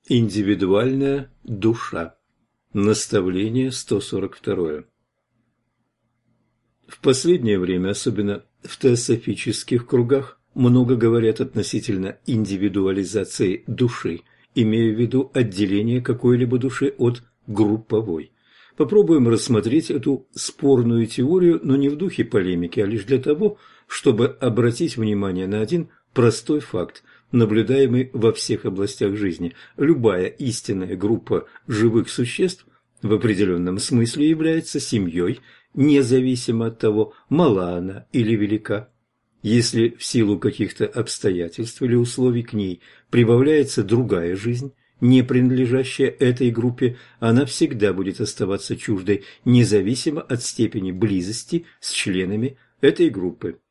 Индивидуальная душа. Наставление 142. В последнее время, особенно в теософических кругах, много говорят относительно индивидуализации души, имея в виду отделение какой-либо души от групповой. Попробуем рассмотреть эту спорную теорию, но не в духе полемики, а лишь для того, чтобы обратить внимание на один простой факт, наблюдаемый во всех областях жизни. Любая истинная группа живых существ в определенном смысле является семьей, независимо от того, мала она или велика. Если в силу каких-то обстоятельств или условий к ней прибавляется другая жизнь, не принадлежащая этой группе, она всегда будет оставаться чуждой, независимо от степени близости с членами этой группы.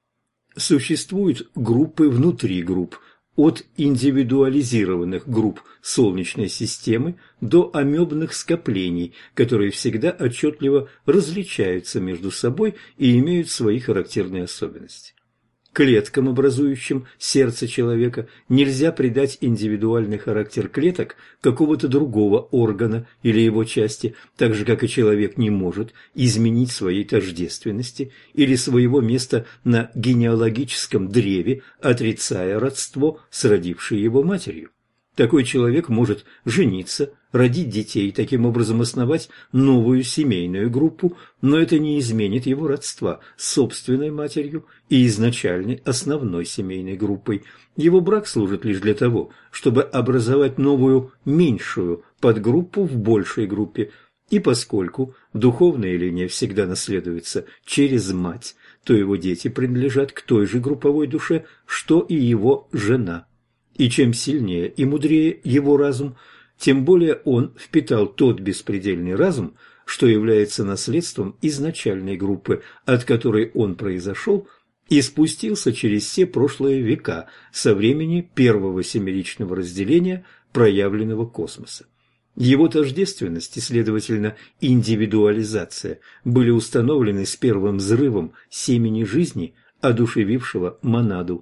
Существуют группы внутри групп, от индивидуализированных групп Солнечной системы до амебных скоплений, которые всегда отчетливо различаются между собой и имеют свои характерные особенности. Клеткам, образующим сердце человека, нельзя придать индивидуальный характер клеток какого-то другого органа или его части, так же, как и человек не может изменить своей тождественности или своего места на генеалогическом древе, отрицая родство с родившей его матерью. Такой человек может жениться, родить детей, таким образом основать новую семейную группу, но это не изменит его родства с собственной матерью и изначальной основной семейной группой. Его брак служит лишь для того, чтобы образовать новую меньшую подгруппу в большей группе. И поскольку духовная линия всегда наследуется через мать, то его дети принадлежат к той же групповой душе, что и его жена. И чем сильнее и мудрее его разум, тем более он впитал тот беспредельный разум, что является наследством изначальной группы, от которой он произошел, и спустился через все прошлые века со времени первого семеричного разделения проявленного космоса. Его тождественность и, следовательно, индивидуализация были установлены с первым взрывом семени жизни, одушевившего монаду.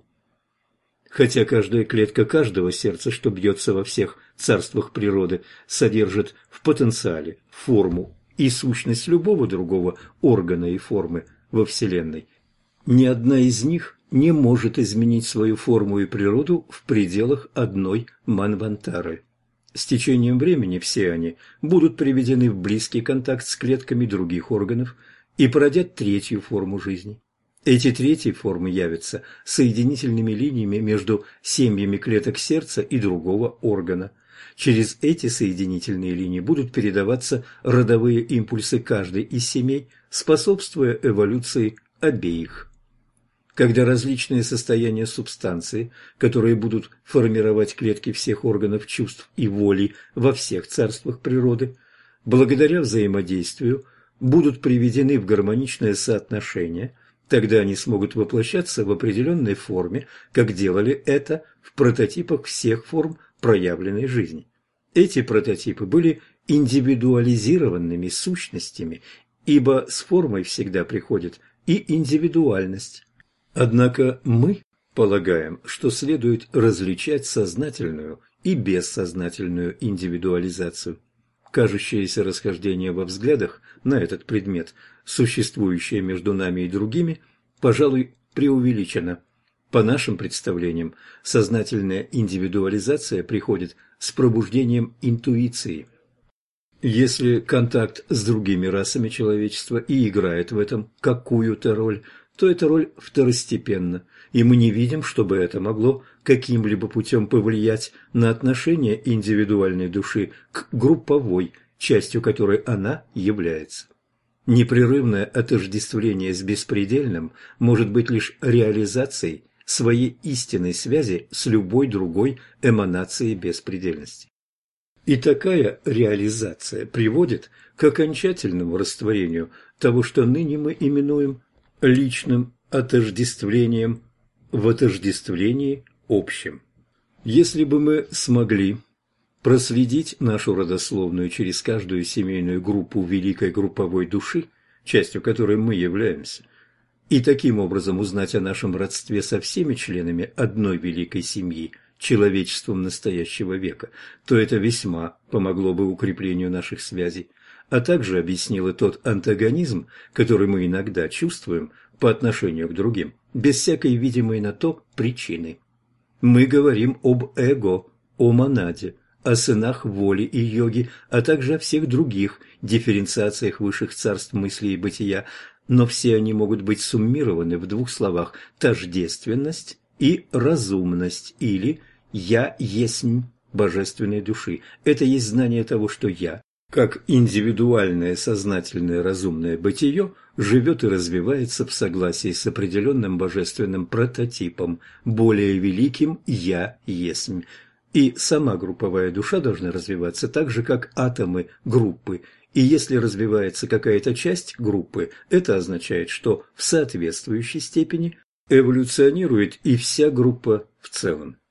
Хотя каждая клетка каждого сердца, что бьется во всех царствах природы, содержит в потенциале форму и сущность любого другого органа и формы во Вселенной, ни одна из них не может изменить свою форму и природу в пределах одной манвантары. С течением времени все они будут приведены в близкий контакт с клетками других органов и породят третью форму жизни. Эти третьи формы явятся соединительными линиями между семьями клеток сердца и другого органа. Через эти соединительные линии будут передаваться родовые импульсы каждой из семей, способствуя эволюции обеих. Когда различные состояния субстанции, которые будут формировать клетки всех органов чувств и воли во всех царствах природы, благодаря взаимодействию будут приведены в гармоничное соотношение, тогда они смогут воплощаться в определенной форме, как делали это в прототипах всех форм проявленной жизни. Эти прототипы были индивидуализированными сущностями, ибо с формой всегда приходит и индивидуальность. Однако мы полагаем, что следует различать сознательную и бессознательную индивидуализацию. Кажущееся расхождение во взглядах на этот предмет, существующее между нами и другими, пожалуй, преувеличено. По нашим представлениям, сознательная индивидуализация приходит с пробуждением интуиции. Если контакт с другими расами человечества и играет в этом какую-то роль, то эта роль второстепенна, и мы не видим, чтобы это могло каким-либо путем повлиять на отношение индивидуальной души к групповой, частью которой она является. Непрерывное отождествление с беспредельным может быть лишь реализацией своей истинной связи с любой другой эманацией беспредельности. И такая реализация приводит к окончательному растворению того, что ныне мы именуем личным отождествлением в отождествлении общем. Если бы мы смогли проследить нашу родословную через каждую семейную группу великой групповой души, частью которой мы являемся, и таким образом узнать о нашем родстве со всеми членами одной великой семьи, человечеством настоящего века, то это весьма помогло бы укреплению наших связей, а также объяснило тот антагонизм, который мы иногда чувствуем по отношению к другим, без всякой видимой на то причины. Мы говорим об эго, о монаде, о сынах воли и йоги, а также о всех других дифференциациях высших царств мысли и бытия, но все они могут быть суммированы в двух словах: тождественность и разумность, или «я есмь божественной души». Это есть знание того, что «я», как индивидуальное сознательное разумное бытие, живет и развивается в согласии с определенным божественным прототипом, более великим «я есмь». И сама групповая душа должна развиваться так же, как атомы группы. И если развивается какая-то часть группы, это означает, что в соответствующей степени эволюционирует и вся группа в целом.